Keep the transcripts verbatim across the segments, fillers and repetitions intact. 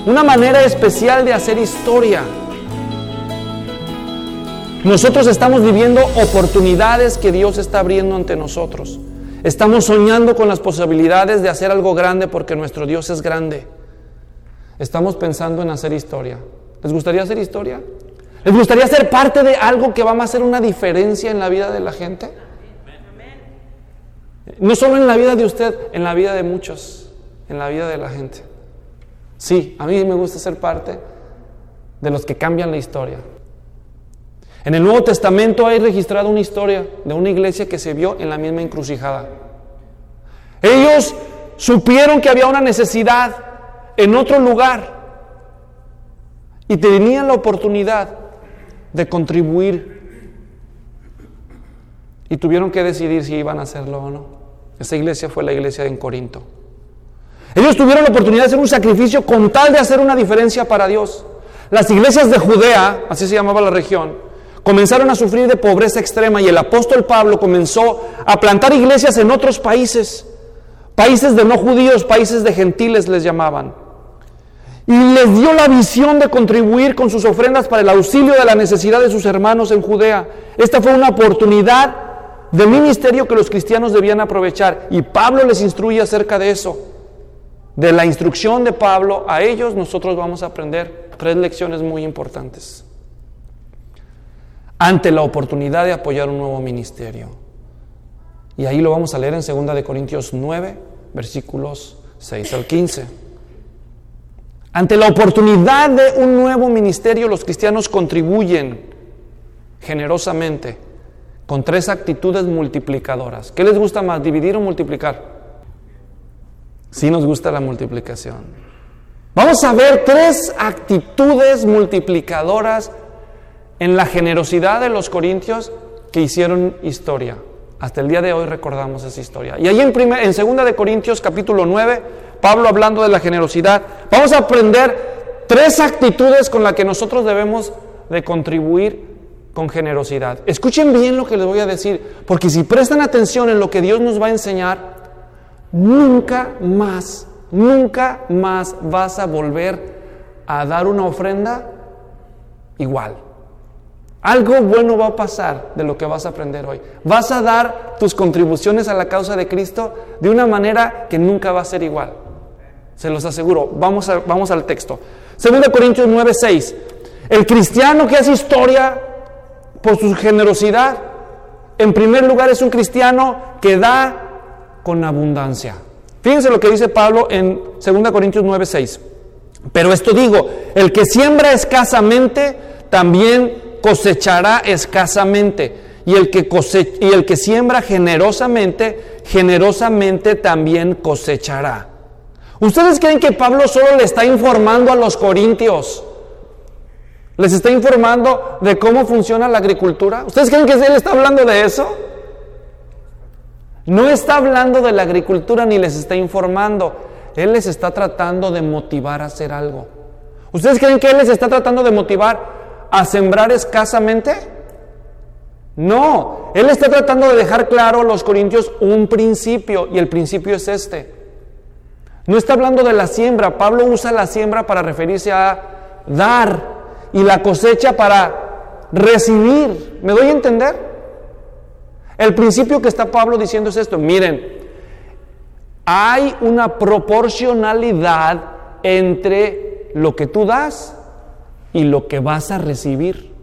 una manera especial de hacer historia. Nosotros estamos viviendo oportunidades que Dios está abriendo ante nosotros. Estamos soñando con las posibilidades de hacer algo grande porque nuestro Dios es grande. Estamos pensando en hacer historia. ¿Les gustaría hacer historia? ¿Les gustaría ser parte de algo que va a hacer una diferencia en la vida de la gente? No solo en la vida de usted, en la vida de muchos, en la vida de la gente. Sí, a mí me gusta ser parte de los que cambian la historia. En el Nuevo Testamento hay registrado una historia de una iglesia que se vio en la misma encrucijada. Ellos supieron que había una necesidad en otro lugar y tenían la oportunidad de contribuir y tuvieron que decidir si iban a hacerlo o no. Esa iglesia fue la iglesia en Corinto. Ellos tuvieron la oportunidad de hacer un sacrificio con tal de hacer una diferencia para Dios. Las iglesias de Judea, así se llamaba la región, comenzaron a sufrir de pobreza extrema y el apóstol Pablo comenzó a plantar iglesias en otros países, países de no judíos, países de gentiles les llamaban. Y les dio la visión de contribuir con sus ofrendas para el auxilio de la necesidad de sus hermanos en Judea. Esta fue una oportunidad de ministerio que los cristianos debían aprovechar y Pablo les instruye acerca de eso. De la instrucción de Pablo a ellos nosotros vamos a aprender tres lecciones muy importantes ante la oportunidad de apoyar un nuevo ministerio. Y ahí lo vamos a leer en segunda de Corintios nueve, versículos seis al quince. Ante la oportunidad de un nuevo ministerio, los cristianos contribuyen generosamente con tres actitudes multiplicadoras. ¿Qué les gusta más, dividir o multiplicar? Sí nos gusta la multiplicación. Vamos a ver tres actitudes multiplicadoras en la generosidad de los corintios que hicieron historia. Hasta el día de hoy recordamos esa historia. Y ahí en, primer, en segunda de Corintios capítulo nueve, Pablo hablando de la generosidad, vamos a aprender tres actitudes con las que nosotros debemos de contribuir con generosidad. Escuchen bien lo que les voy a decir, porque si prestan atención en lo que Dios nos va a enseñar, nunca más, nunca más vas a volver a dar una ofrenda igual. Algo bueno va a pasar de lo que vas a aprender hoy. Vas a dar tus contribuciones a la causa de Cristo de una manera que nunca va a ser igual. Se los aseguro. Vamos, a, vamos al texto. segunda de Corintios nueve, seis. El cristiano que hace historia por su generosidad, en primer lugar es un cristiano que da con abundancia. Fíjense lo que dice Pablo en segunda de Corintios nueve, seis. Pero esto digo, el que siembra escasamente, también cosechará escasamente, y el que cose- y el que siembra generosamente, generosamente también cosechará. ¿Ustedes creen que Pablo solo le está informando a los corintios? ¿Les está informando de cómo funciona la agricultura? ¿Ustedes creen que él está hablando de eso? No está hablando de la agricultura ni les está informando. Él les está tratando de motivar a hacer algo. ¿Ustedes creen que él les está tratando de motivar a sembrar escasamente? No, él está tratando de dejar claro a los corintios un principio, y el principio es este. No está hablando de la siembra. Pablo usa la siembra para referirse a dar y la cosecha para recibir. ¿Me doy a entender? El principio que está Pablo diciendo es esto. Miren, hay una proporcionalidad entre lo que tú das y lo que vas a recibir.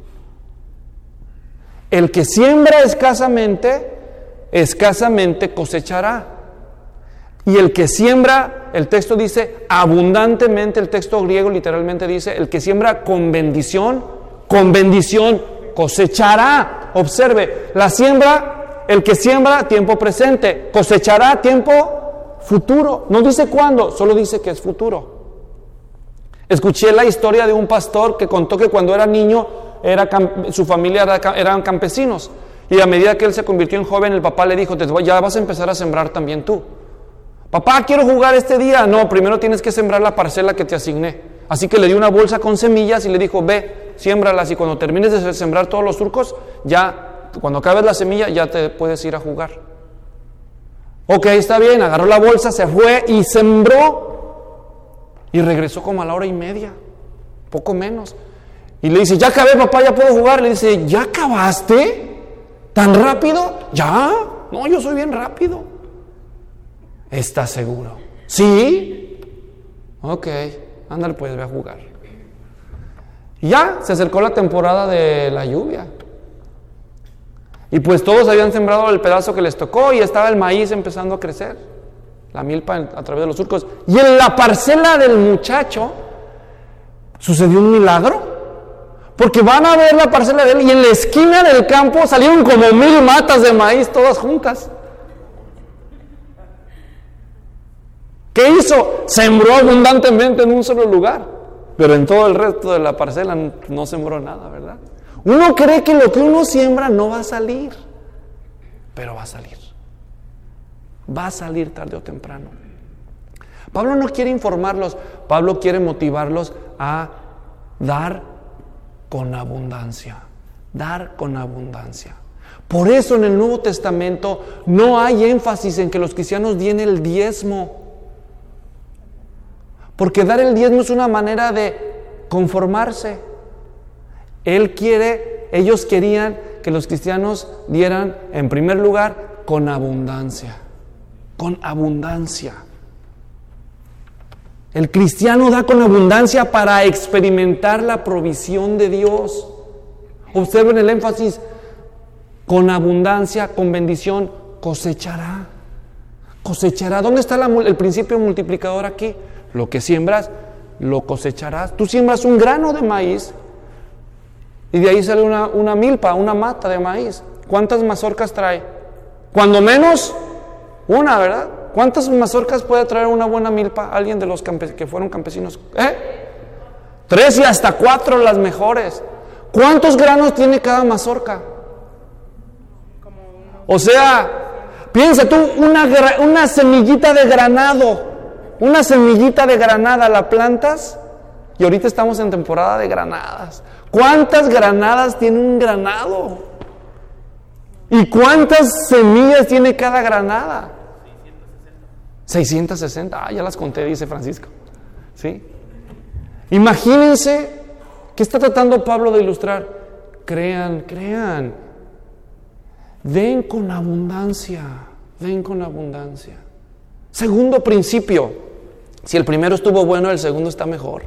El que siembra escasamente, escasamente cosechará. Y el que siembra, el texto dice abundantemente, el texto griego literalmente dice, el que siembra con bendición, con bendición cosechará. Observe, la siembra, el que siembra tiempo presente, cosechará tiempo futuro. No dice cuándo, solo dice que es futuro. Escuché la historia de un pastor que contó que cuando era niño, era, su familia era, eran campesinos. Y a medida que él se convirtió en joven, el papá le dijo, ya vas a empezar a sembrar también tú. Papá, quiero jugar este día. No, primero tienes que sembrar la parcela que te asigné. Así que le dio una bolsa con semillas y le dijo, ve, siémbralas, y cuando termines de sembrar todos los surcos, ya, cuando acabes la semilla, ya te puedes ir a jugar. Ok, está bien, agarró la bolsa, se fue y sembró. Y regresó como a la hora y media, poco menos. Y le dice, ya acabé, papá, ya puedo jugar. Le dice, ¿ya acabaste? ¿Tan rápido? ¿Ya? No, yo soy bien rápido. ¿Estás seguro? Sí. Ok, ándale pues, ve a jugar. Y ya, se acercó la temporada de la lluvia. Y pues todos habían sembrado el pedazo que les tocó y estaba el maíz empezando a crecer, la milpa a través de los surcos. Y en la parcela del muchacho sucedió un milagro, porque van a ver la parcela de él y en la esquina del campo salieron como mil matas de maíz todas juntas. ¿Qué hizo? Sembró abundantemente en un solo lugar, pero en todo el resto de la parcela no sembró nada, ¿verdad? Uno cree que lo que uno siembra no va a salir, pero va a salir. Va a salir tarde o temprano. Pablo no quiere informarlos, Pablo quiere motivarlos a dar con abundancia. Dar con abundancia. Por eso en el Nuevo Testamento no hay énfasis en que los cristianos den el diezmo. Porque dar el diezmo es una manera de conformarse. Él quiere, ellos querían que los cristianos dieran, en primer lugar, con abundancia. Con abundancia. El cristiano da con abundancia para experimentar la provisión de Dios. Observen el énfasis. Con abundancia, con bendición, cosechará. Cosechará. ¿Dónde está la, el principio multiplicador aquí? Lo que siembras, lo cosecharás. Tú siembras un grano de maíz y de ahí sale una, una milpa, una mata de maíz. ¿Cuántas mazorcas trae? Cuando menos, una, ¿verdad? ¿Cuántas mazorcas puede traer una buena milpa? Alguien de los campe- que fueron campesinos. ¿Eh? Tres y hasta cuatro las mejores. ¿Cuántos granos tiene cada mazorca? O sea, piensa tú, una, una semillita de granado. Una semillita de granada la plantas y ahorita estamos en temporada de granadas. ¿Cuántas granadas tiene un granado? ¿Y cuántas semillas tiene cada granada? seiscientos sesenta. Ah, ya las conté, dice Francisco. ¿Sí? Imagínense ¿qué está tratando Pablo de ilustrar? Crean, crean. Den con abundancia, den con abundancia. Segundo principio. Si el primero estuvo bueno, el segundo está mejor.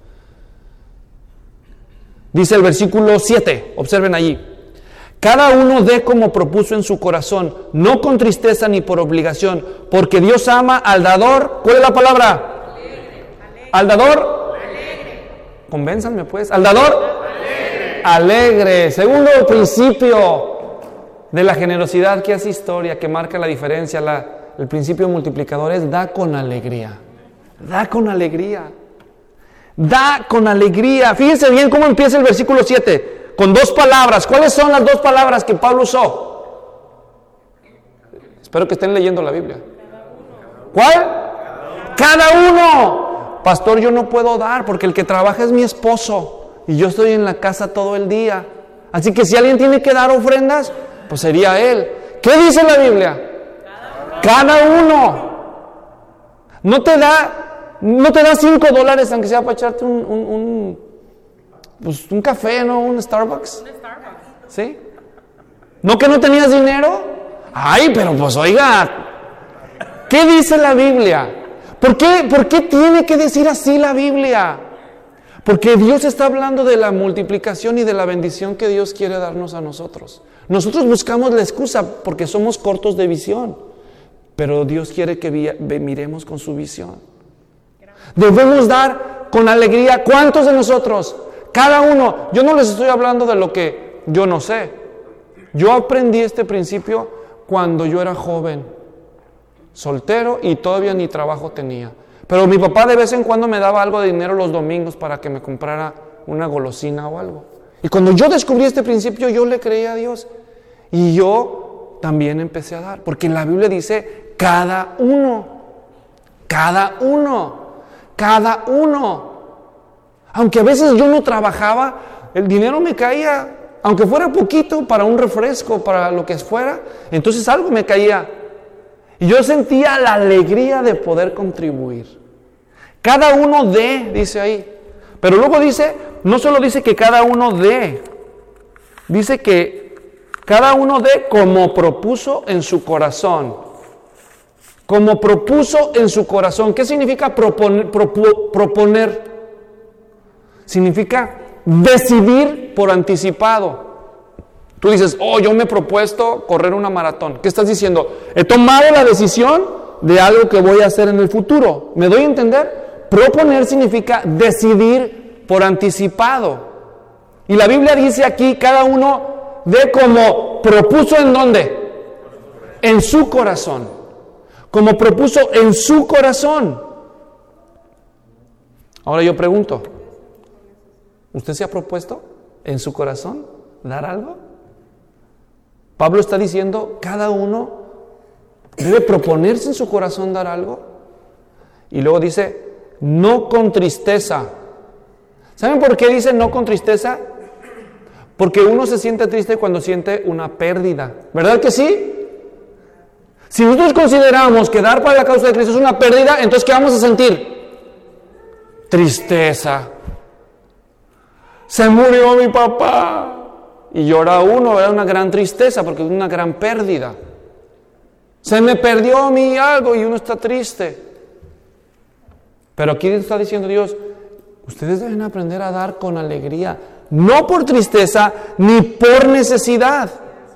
Dice el versículo siete, observen allí. Cada uno dé como propuso en su corazón, no con tristeza ni por obligación, porque Dios ama al dador. ¿Cuál es la palabra? Alegre. ¿Al dador? Alegre. Convénzanme pues. ¿Al dador? Alegre. Alegre. Segundo principio de la generosidad que hace historia, que marca la diferencia, la, el principio multiplicador es da con alegría. Da con alegría. Da con alegría. Fíjense bien cómo empieza el versículo siete. Con dos palabras. ¿Cuáles son las dos palabras que Pablo usó? Espero que estén leyendo la Biblia. ¿Cuál? Cada uno. Pastor, yo no puedo dar porque el que trabaja es mi esposo y yo estoy en la casa todo el día. Así que si alguien tiene que dar ofrendas, pues sería él. ¿Qué dice la Biblia? Cada uno. No te da No te da cinco dólares aunque sea para echarte un, un, un, pues un café, ¿no? Un Starbucks. Un Starbucks. ¿Sí? ¿No que no tenías dinero? Ay, pero pues oiga, ¿qué dice la Biblia? ¿Por qué, por qué tiene que decir así la Biblia? Porque Dios está hablando de la multiplicación y de la bendición que Dios quiere darnos a nosotros. Nosotros buscamos la excusa porque somos cortos de visión, pero Dios quiere que vi, miremos con su visión. Debemos dar con alegría. ¿Cuántos de nosotros? Cada uno. Yo no les estoy hablando de lo que yo no sé. Yo aprendí este principio cuando yo era joven, soltero y todavía ni trabajo tenía. Pero mi papá de vez en cuando me daba algo de dinero los domingos para que me comprara una golosina o algo. Y cuando yo descubrí este principio, yo le creí a Dios. Y yo también empecé a dar. Porque en la Biblia dice, cada uno. Cada uno. Cada uno. Aunque a veces yo no trabajaba, el dinero me caía, aunque fuera poquito, para un refresco, para lo que fuera, entonces algo me caía. Y yo sentía la alegría de poder contribuir. Cada uno dé, dice ahí. Pero luego dice, no solo dice que cada uno dé, dice que cada uno dé como propuso en su corazón. Como propuso en su corazón. ¿Qué significa proponer? Propo, proponer? Significa decidir por anticipado. Tú dices, oh, yo me he propuesto correr una maratón. ¿Qué estás diciendo? He tomado la decisión de algo que voy a hacer en el futuro. ¿Me doy a entender? Proponer significa decidir por anticipado. Y la Biblia dice aquí, cada uno de como propuso en dónde? En su corazón. Como propuso en su corazón. Ahora yo pregunto, ¿usted se ha propuesto en su corazón dar algo? Pablo está diciendo, cada uno debe proponerse en su corazón dar algo. Y luego dice, no con tristeza. ¿Saben por qué dice no con tristeza? Porque uno se siente triste cuando siente una pérdida. ¿Verdad que sí? Si nosotros consideramos que dar para la causa de Cristo es una pérdida, entonces ¿qué vamos a sentir? Tristeza. Se murió mi papá. Y llora uno, ¿verdad? Una gran tristeza porque es una gran pérdida. Se me perdió a mí algo y uno está triste. Pero aquí está diciendo Dios, ustedes deben aprender a dar con alegría, no por tristeza ni por necesidad.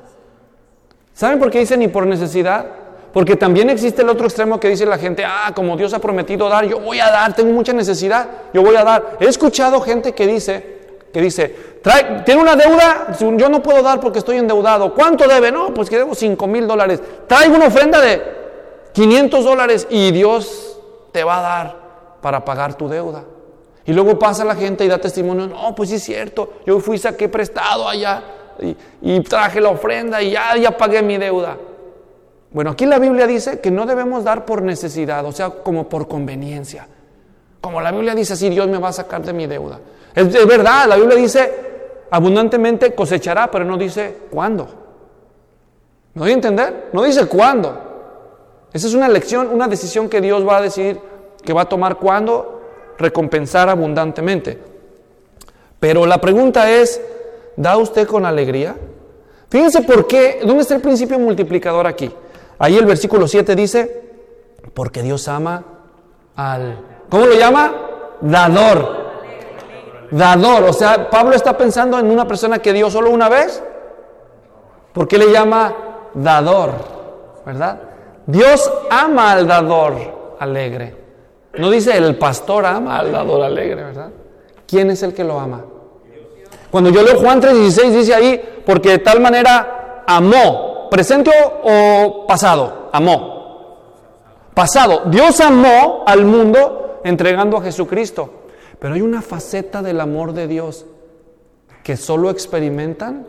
¿Saben por qué dice ni por necesidad? Porque también existe el otro extremo que dice la gente, ah, como Dios ha prometido dar, yo voy a dar, tengo mucha necesidad, yo voy a dar. He escuchado gente que dice, que dice, trae, tiene una deuda, yo no puedo dar porque estoy endeudado. ¿Cuánto debe? No, pues que debo cinco mil dólares. Traigo una ofrenda de quinientos dólares y Dios te va a dar para pagar tu deuda. Y luego pasa la gente y da testimonio, no, pues sí es cierto, yo fui y saqué prestado allá y, y traje la ofrenda y ya, ya pagué mi deuda. Bueno, aquí la Biblia dice que no debemos dar por necesidad, o sea, como por conveniencia. Como la Biblia dice, así Dios me va a sacar de mi deuda. Es, es verdad, la Biblia dice, abundantemente cosechará, pero no dice cuándo. ¿Me doy a entender? No dice cuándo. Esa es una elección, una decisión que Dios va a decidir, que va a tomar cuándo recompensar abundantemente. Pero la pregunta es, ¿da usted con alegría? Fíjense por qué, ¿dónde está el principio multiplicador aquí? Ahí el versículo siete dice, porque Dios ama al... ¿Cómo lo llama? Dador. Dador, o sea, Pablo está pensando en una persona que dio solo una vez. ¿Por qué le llama dador? ¿Verdad? Dios ama al dador alegre. No dice el pastor ama al dador alegre, ¿verdad? ¿Quién es el que lo ama? Cuando yo leo Juan tres dieciséis dice ahí, porque de tal manera amó, presente o pasado, amó. Pasado, Dios amó al mundo entregando a Jesucristo. Pero hay una faceta del amor de Dios que solo experimentan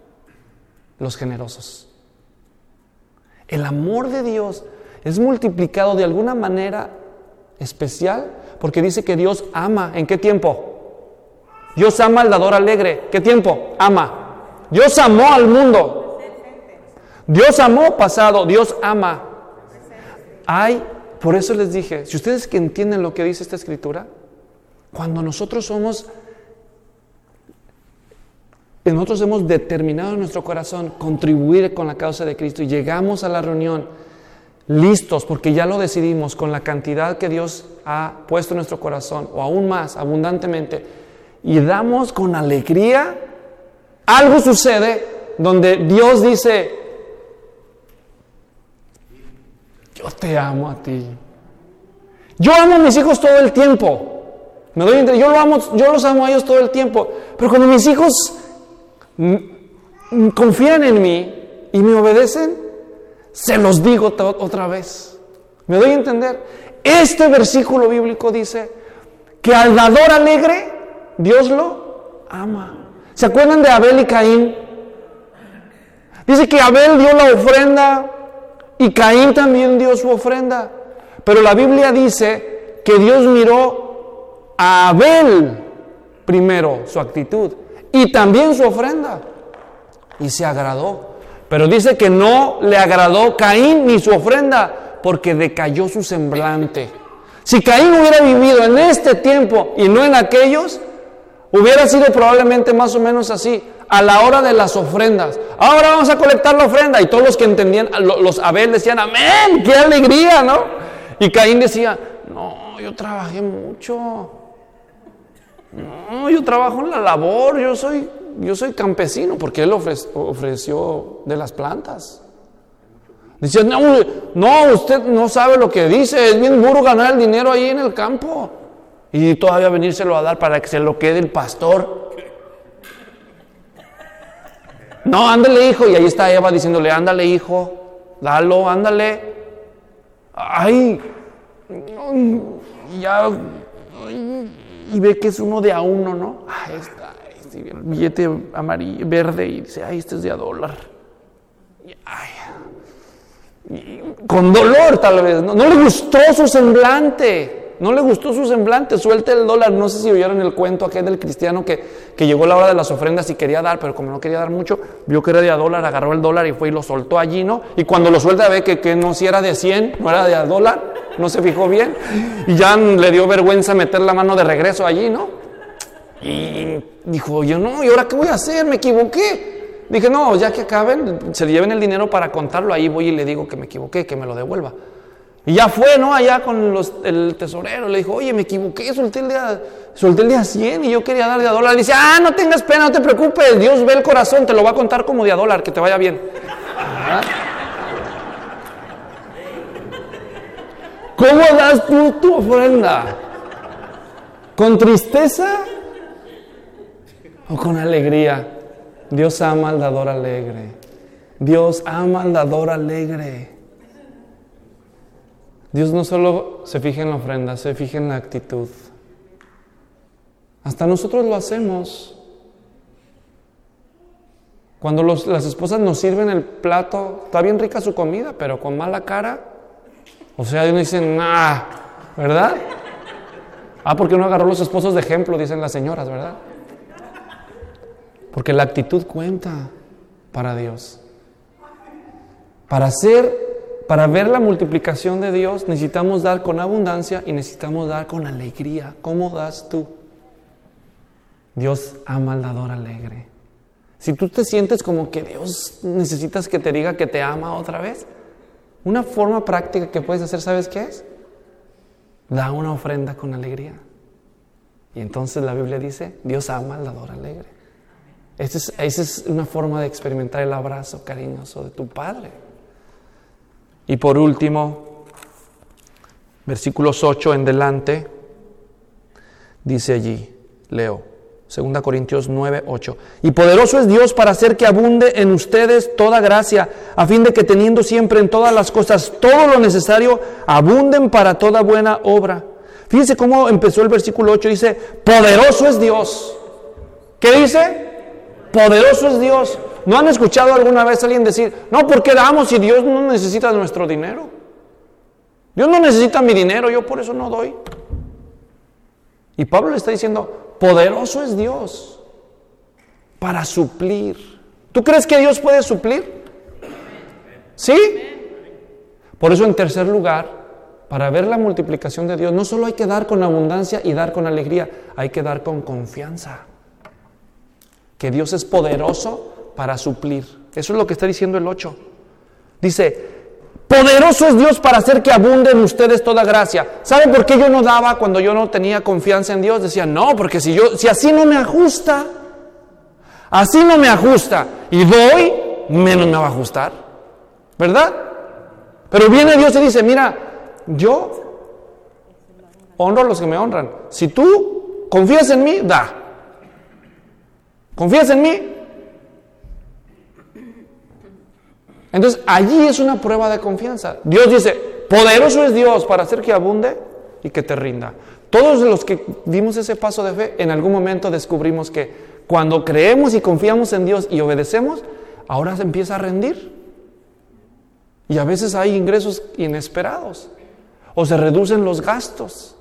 los generosos. El amor de Dios es multiplicado de alguna manera especial porque dice que Dios ama. ¿En qué tiempo? Dios ama al dador alegre. ¿Qué tiempo? Ama. Dios amó al mundo. Dios amó pasado. Dios ama. Hay, por eso les dije, si ustedes que entienden lo que dice esta escritura, cuando nosotros somos, nosotros hemos determinado en nuestro corazón contribuir con la causa de Cristo y llegamos a la reunión listos porque ya lo decidimos con la cantidad que Dios ha puesto en nuestro corazón o aún más, abundantemente, y damos con alegría, algo sucede donde Dios dice, yo te amo a ti. Yo amo a mis hijos todo el tiempo. Me doy entre, yo, lo amo, yo los amo a ellos todo el tiempo, pero cuando mis hijos m- confían en mí y me obedecen, se los digo to- otra vez. ¿Me doy a entender? Este versículo bíblico dice que al dador alegre, Dios lo ama. ¿Se acuerdan de Abel y Caín? Dice que Abel dio la ofrenda y Caín también dio su ofrenda, pero la Biblia dice que Dios miró a Abel primero su actitud y también su ofrenda y se agradó, pero dice que no le agradó Caín ni su ofrenda porque decayó su semblante. Si Caín hubiera vivido en este tiempo y no en aquellos, hubiera sido probablemente más o menos así. A la hora de las ofrendas, ahora vamos a colectar la ofrenda, y todos los que entendían, los Abel decían amén, qué alegría, ¿no? Y Caín decía, no, yo trabajé mucho, no, yo trabajo en la labor, yo soy, yo soy campesino, porque él ofre, ofreció de las plantas. Decía, no, no, usted no sabe lo que dice, es bien duro ganar el dinero ahí en el campo, y todavía venírselo a dar para que se lo quede el pastor. No, ándale, hijo. Y ahí está Eva diciéndole, ándale, hijo, dalo, ándale. Ay, ya. Y ve que es uno de a uno, ¿no? Ahí está, este, el billete amarillo, verde, y dice, ay, este es de a dólar. Ay, y con dolor tal vez, ¿no? No le gustó su semblante. No le gustó su semblante, suelte el dólar. No sé si oyeron el cuento aquel del cristiano que, que llegó la hora de las ofrendas y quería dar, pero como no quería dar mucho, vio que era de a dólar, agarró el dólar y fue y lo soltó allí, ¿no? Y cuando lo suelta ve que, que no, si era de cien, no era de a dólar, no se fijó bien. Y ya le dio vergüenza meter la mano de regreso allí, ¿no? Y dijo, yo no, ¿y ahora qué voy a hacer? Me equivoqué. Dije, no, ya que acaben, se lleven el dinero para contarlo, ahí voy y le digo que me equivoqué, que me lo devuelva. Y ya fue, ¿no? Allá con los, el tesorero, le dijo, oye, me equivoqué, solté el día, solté el día cien y yo quería dar de a dólar. Le dice, ah, no tengas pena, no te preocupes, Dios ve el corazón, te lo va a contar como de a dólar, que te vaya bien. ¿Ah? ¿Cómo das tú tu ofrenda? ¿Con tristeza o con alegría? Dios ama al dador alegre. Dios ama al dador alegre. Dios no solo se fija en la ofrenda, se fija en la actitud. Hasta nosotros lo hacemos. Cuando los, las esposas nos sirven el plato, está bien rica su comida, pero con mala cara. O sea, ellos dicen, nah, ¿verdad? Ah, porque uno agarró los esposos de ejemplo, dicen las señoras, ¿verdad? Porque la actitud cuenta para Dios. Para hacer... Para ver la multiplicación de Dios necesitamos dar con abundancia y necesitamos dar con alegría. ¿Cómo das tú? Dios ama al dador alegre. Si tú te sientes como que Dios necesitas que te diga que te ama otra vez, una forma práctica que puedes hacer, ¿sabes qué es? Da una ofrenda con alegría. Y entonces la Biblia dice, Dios ama al dador alegre. Esa es, esa es una forma de experimentar el abrazo cariñoso de tu Padre. Y por último, versículos ocho en delante, dice allí, leo, segunda Corintios nueve, ocho. Y poderoso es Dios para hacer que abunde en ustedes toda gracia, a fin de que teniendo siempre en todas las cosas todo lo necesario, abunden para toda buena obra. Fíjense cómo empezó el versículo ocho, dice, poderoso es Dios. ¿Qué dice? Poderoso es Dios. ¿No han escuchado alguna vez a alguien decir, no, porque damos si Dios no necesita nuestro dinero? Dios no necesita mi dinero, yo por eso no doy. Y Pablo le está diciendo, poderoso es Dios para suplir. ¿Tú crees que Dios puede suplir? ¿Sí? Por eso, en tercer lugar, para ver la multiplicación de Dios, no solo hay que dar con abundancia y dar con alegría, hay que dar con confianza. Que Dios es poderoso para suplir. Eso es lo que está diciendo el ocho. Dice, poderoso es Dios para hacer que abunde en ustedes toda gracia. ¿Saben por qué yo no daba cuando yo no tenía confianza en Dios? Decía, no, porque si yo, si así no me ajusta, así no me ajusta y doy, menos me va a ajustar, ¿verdad? Pero viene Dios y dice, mira, yo honro a los que me honran. Si tú confías en mí, da. ¿Confías en mí? Entonces, allí es una prueba de confianza. Dios dice, poderoso es Dios para hacer que abunde y que te rinda. Todos los que dimos ese paso de fe, en algún momento descubrimos que cuando creemos y confiamos en Dios y obedecemos, ahora se empieza a rendir. Y a veces hay ingresos inesperados, o se reducen los gastos.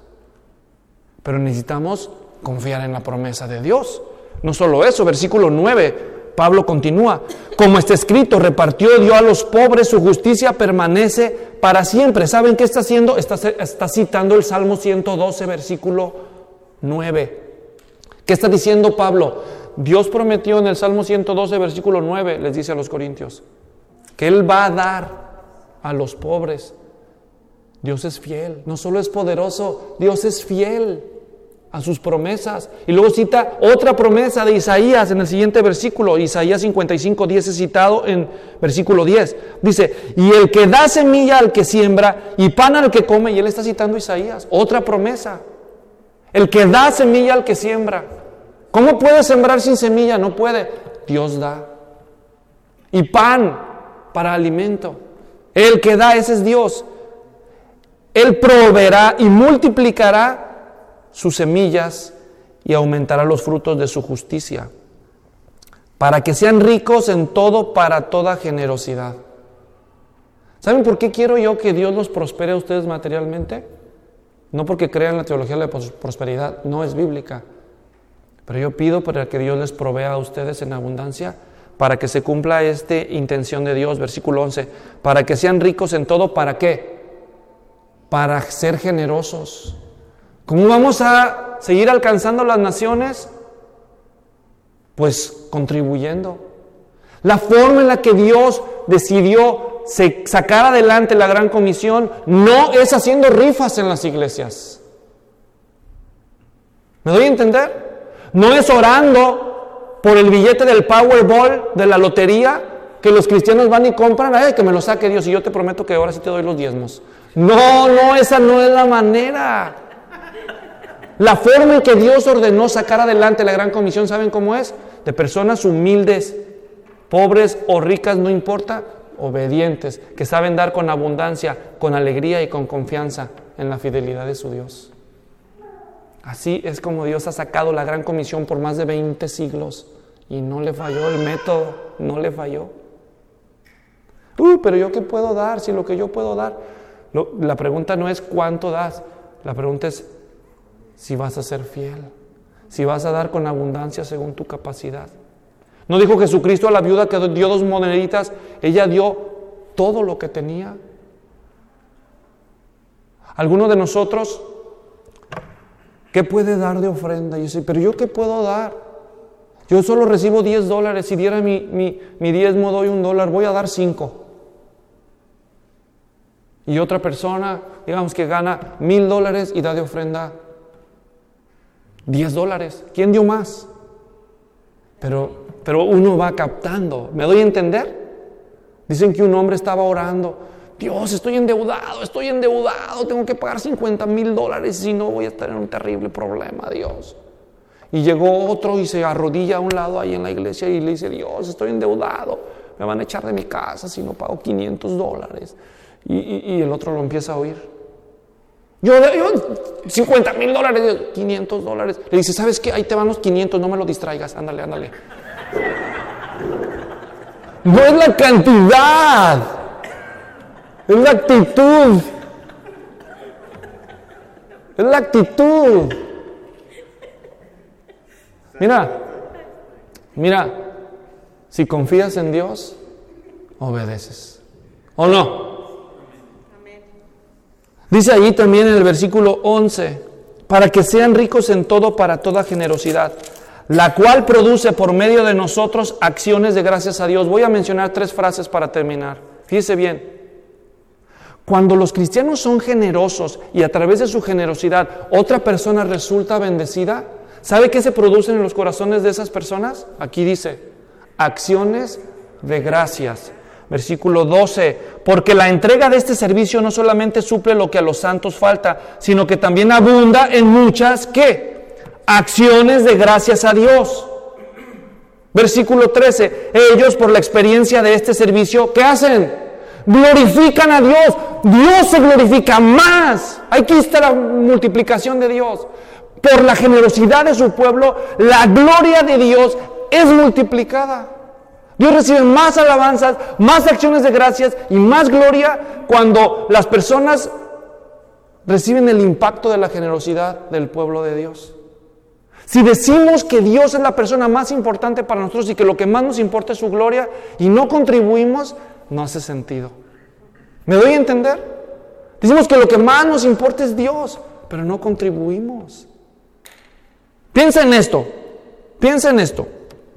Pero necesitamos confiar en la promesa de Dios. No solo eso, versículo nueve, Pablo continúa, como está escrito, repartió, dio a los pobres, su justicia permanece para siempre. ¿Saben qué está haciendo? Está, está citando el Salmo ciento doce, versículo nueve. ¿Qué está diciendo Pablo? Dios prometió en el Salmo ciento doce, versículo nueve, les dice a los corintios, que Él va a dar a los pobres. Dios es fiel, no solo es poderoso, Dios es fiel a sus promesas. Y luego cita otra promesa de Isaías en el siguiente versículo. Isaías cincuenta y cinco, diez es citado en versículo diez. Dice, y el que da semilla al que siembra y pan al que come, y él está citando Isaías, otra promesa. El que da semilla al que siembra. ¿Cómo puede sembrar sin semilla? No puede. Dios da. Y pan para alimento. El que da, ese es Dios. Él proveerá y multiplicará sus semillas y aumentará los frutos de su justicia, para que sean ricos en todo para toda generosidad. ¿Saben por qué quiero yo que Dios los prospere a ustedes materialmente? No porque crean la teología de la prosperidad, no es bíblica, pero yo pido para que Dios les provea a ustedes en abundancia, para que se cumpla esta intención de Dios, versículo once, para que sean ricos en todo, ¿para qué? Para ser generosos. ¿Cómo vamos a seguir alcanzando las naciones? Pues contribuyendo. La forma en la que Dios decidió sacar adelante la gran comisión no es haciendo rifas en las iglesias. ¿Me doy a entender? No es orando por el billete del Powerball, de la lotería, que los cristianos van y compran, ay, que me lo saque Dios y yo te prometo que ahora sí te doy los diezmos. No, no, esa no es la manera. La forma en que Dios ordenó sacar adelante la gran comisión, ¿saben cómo es? De personas humildes, pobres o ricas, no importa, obedientes, que saben dar con abundancia, con alegría y con confianza en la fidelidad de su Dios. Así es como Dios ha sacado la gran comisión por más de veinte siglos y no le falló el método, no le falló. Uy, pero ¿yo qué puedo dar? Si lo que yo puedo dar, lo, la pregunta no es cuánto das, la pregunta es si vas a ser fiel, si vas a dar con abundancia según tu capacidad. ¿No dijo Jesucristo a la viuda que dio dos moneditas? Ella dio todo lo que tenía. ¿Alguno de nosotros qué puede dar de ofrenda? Y yo sé, pero ¿yo qué puedo dar? Yo solo recibo diez dólares. Si diera mi, mi, mi diezmo, doy un dólar, voy a dar cinco. Y otra persona, digamos que gana mil dólares y da de ofrenda diez dólares. ¿Quién dio más? Pero, pero uno va captando. ¿Me doy a entender? Dicen que un hombre estaba orando. Dios, estoy endeudado, estoy endeudado. Tengo que pagar cincuenta mil dólares. Si no, voy a estar en un terrible problema, Dios. Y llegó otro y se arrodilla a un lado ahí en la iglesia y le dice, Dios, estoy endeudado. Me van a echar de mi casa si no pago quinientos dólares. Y, y, y el otro lo empieza a oír. Yo, yo cincuenta mil dólares, quinientos dólares. Le dice, ¿sabes qué? Ahí te van los quinientos, no me lo distraigas. Ándale, ándale. No es la cantidad, es la actitud. Es la actitud. Mira, mira, si confías en Dios, obedeces. ¿O no? Dice allí también en el versículo once, para que sean ricos en todo para toda generosidad, la cual produce por medio de nosotros acciones de gracias a Dios. Voy a mencionar tres frases para terminar. Fíjese bien. Cuando los cristianos son generosos y a través de su generosidad otra persona resulta bendecida, ¿sabe qué se producen en los corazones de esas personas? Aquí dice, acciones de gracias. Versículo doce, porque la entrega de este servicio no solamente suple lo que a los santos falta, sino que también abunda en muchas, ¿qué? Acciones de gracias a Dios. Versículo trece, ellos por la experiencia de este servicio, ¿qué hacen? Glorifican a Dios. Dios se glorifica más. Aquí está la multiplicación de Dios. Por la generosidad de su pueblo, la gloria de Dios es multiplicada. Dios recibe más alabanzas, más acciones de gracias y más gloria cuando las personas reciben el impacto de la generosidad del pueblo de Dios. Si decimos que Dios es la persona más importante para nosotros y que lo que más nos importa es su gloria y no contribuimos, no hace sentido. ¿Me doy a entender? Decimos que lo que más nos importa es Dios, pero no contribuimos. Piensa en esto, piensa en esto.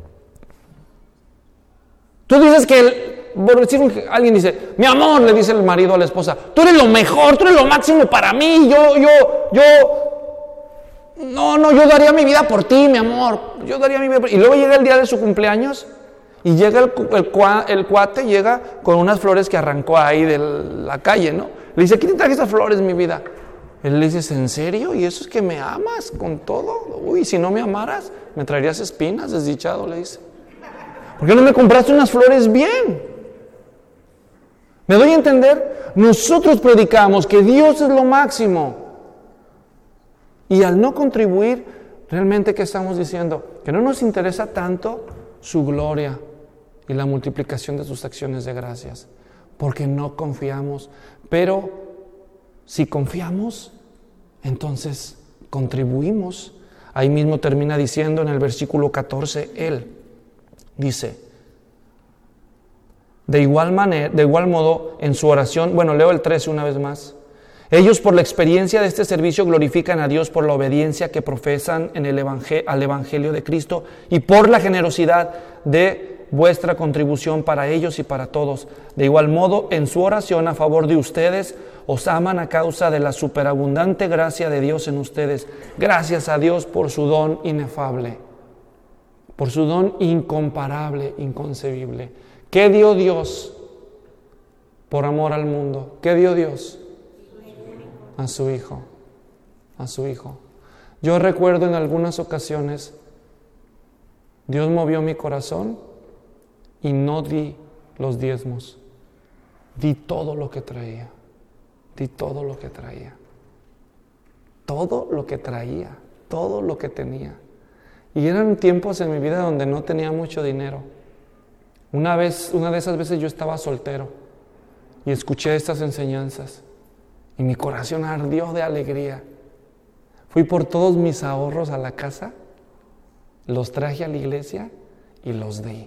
Tú dices que, el, por decir, alguien dice, mi amor, le dice el marido a la esposa, tú eres lo mejor, tú eres lo máximo para mí, yo, yo, yo, no, no, yo daría mi vida por ti, mi amor, yo daría mi vida por ti. Y luego llega el día de su cumpleaños y llega el, el, el cuate, llega con unas flores que arrancó ahí de la calle, ¿no? Le dice, ¿quién te traje esas flores, mi vida? Él le dice, ¿en serio? ¿Y eso es que me amas con todo? Uy, si no me amaras, me traerías espinas, desdichado, le dice. ¿Por qué no me compraste unas flores bien? ¿Me doy a entender? Nosotros predicamos que Dios es lo máximo. Y al no contribuir, realmente, ¿qué estamos diciendo? Que no nos interesa tanto su gloria y la multiplicación de sus acciones de gracias, porque no confiamos. Pero si confiamos, entonces contribuimos. Ahí mismo termina diciendo en el versículo catorce, Él dice, de igual manera, de igual modo, en su oración, bueno, leo el trece una vez más. Ellos, por la experiencia de este servicio, glorifican a Dios por la obediencia que profesan en el evangel- al Evangelio de Cristo y por la generosidad de vuestra contribución para ellos y para todos. De igual modo, en su oración a favor de ustedes, os aman a causa de la superabundante gracia de Dios en ustedes. Gracias a Dios por su don inefable, por su don incomparable, inconcebible. ¿Qué dio Dios por amor al mundo? ¿Qué dio Dios? A su Hijo, a su Hijo. Yo recuerdo en algunas ocasiones, Dios movió mi corazón y no di los diezmos. Di todo lo que traía, di todo lo que traía. Todo lo que traía, todo lo que tenía. Y eran tiempos en mi vida donde no tenía mucho dinero. Una vez, una de esas veces yo estaba soltero y escuché estas enseñanzas. Y mi corazón ardió de alegría. Fui por todos mis ahorros a la casa, los traje a la iglesia y los di.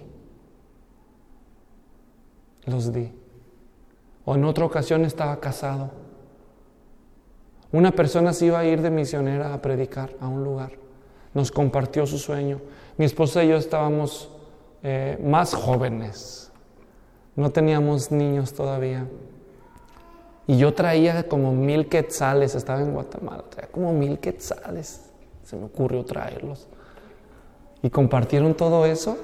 Los di. O en otra ocasión estaba casado. Una persona se iba a ir de misionera a predicar a un lugar. Nos compartió su sueño. Mi esposa y yo estábamos eh, más jóvenes. No teníamos niños todavía. Y yo traía como mil quetzales, estaba en Guatemala, traía como mil quetzales. Se me ocurrió traerlos. Y compartieron todo eso.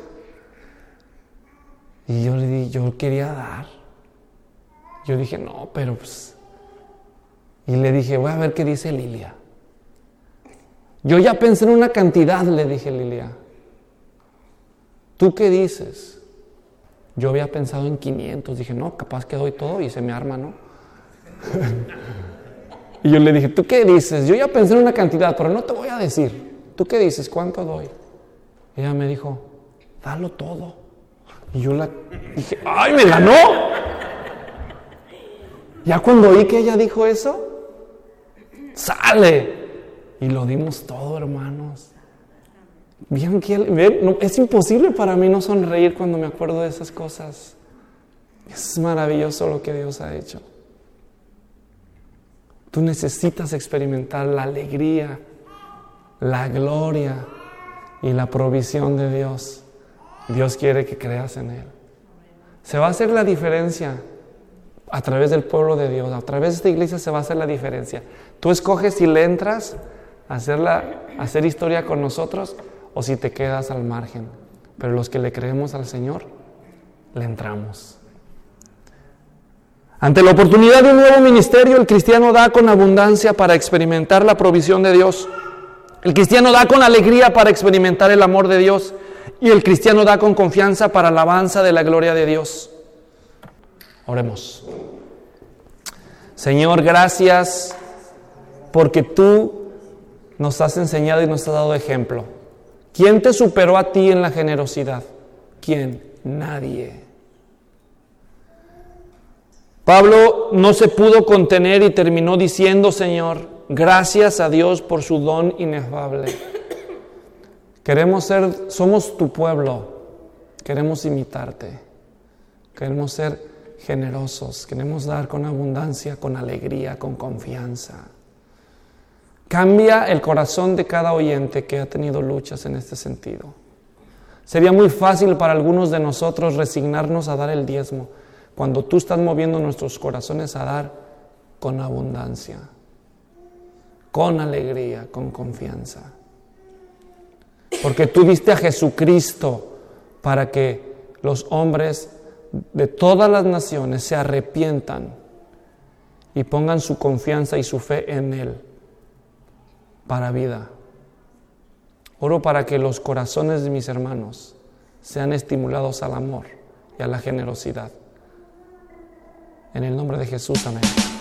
Y yo le di, yo quería dar. Yo dije, no, pero pues. Y le dije, voy a ver qué dice Lilia. Yo ya pensé en una cantidad, le dije a Lilia. ¿Tú qué dices? Yo había pensado en quinientos. Dije, no, capaz que doy todo y se me arma, ¿no? Y yo le dije, ¿tú qué dices? Yo ya pensé en una cantidad, pero no te voy a decir. ¿Tú qué dices? ¿Cuánto doy? Y ella me dijo, dalo todo. Y yo la dije, ¡ay, me ganó! Ya cuando oí que ella dijo eso, ¡sale! Y lo dimos todo, hermanos. ¿Vieron que ven? No, es imposible para mí no sonreír cuando me acuerdo de esas cosas. Es maravilloso lo que Dios ha hecho. Tú necesitas experimentar la alegría, la gloria y la provisión de Dios. Dios quiere que creas en Él. Se va a hacer la diferencia a través del pueblo de Dios. A través de esta iglesia se va a hacer la diferencia. Tú escoges si le entras a hacer, la, a hacer historia con nosotros o si te quedas al margen. Pero los que le creemos al Señor, le entramos. Ante la oportunidad de un nuevo ministerio, el cristiano da con abundancia para experimentar la provisión de Dios. El cristiano da con alegría para experimentar el amor de Dios. Y el cristiano da con confianza para la alabanza de la gloria de Dios. Oremos. Señor, gracias porque tú nos has enseñado y nos has dado ejemplo. ¿Quién te superó a ti en la generosidad? ¿Quién? Nadie. Pablo no se pudo contener y terminó diciendo, Señor, gracias a Dios por su don inefable. Queremos ser, somos tu pueblo, queremos imitarte, queremos ser generosos, queremos dar con abundancia, con alegría, con confianza. Cambia el corazón de cada oyente que ha tenido luchas en este sentido. Sería muy fácil para algunos de nosotros resignarnos a dar el diezmo, cuando tú estás moviendo nuestros corazones a dar con abundancia, con alegría, con confianza. Porque tú diste a Jesucristo para que los hombres de todas las naciones se arrepientan y pongan su confianza y su fe en Él para vida. Oro para que los corazones de mis hermanos sean estimulados al amor y a la generosidad. En el nombre de Jesús, amén.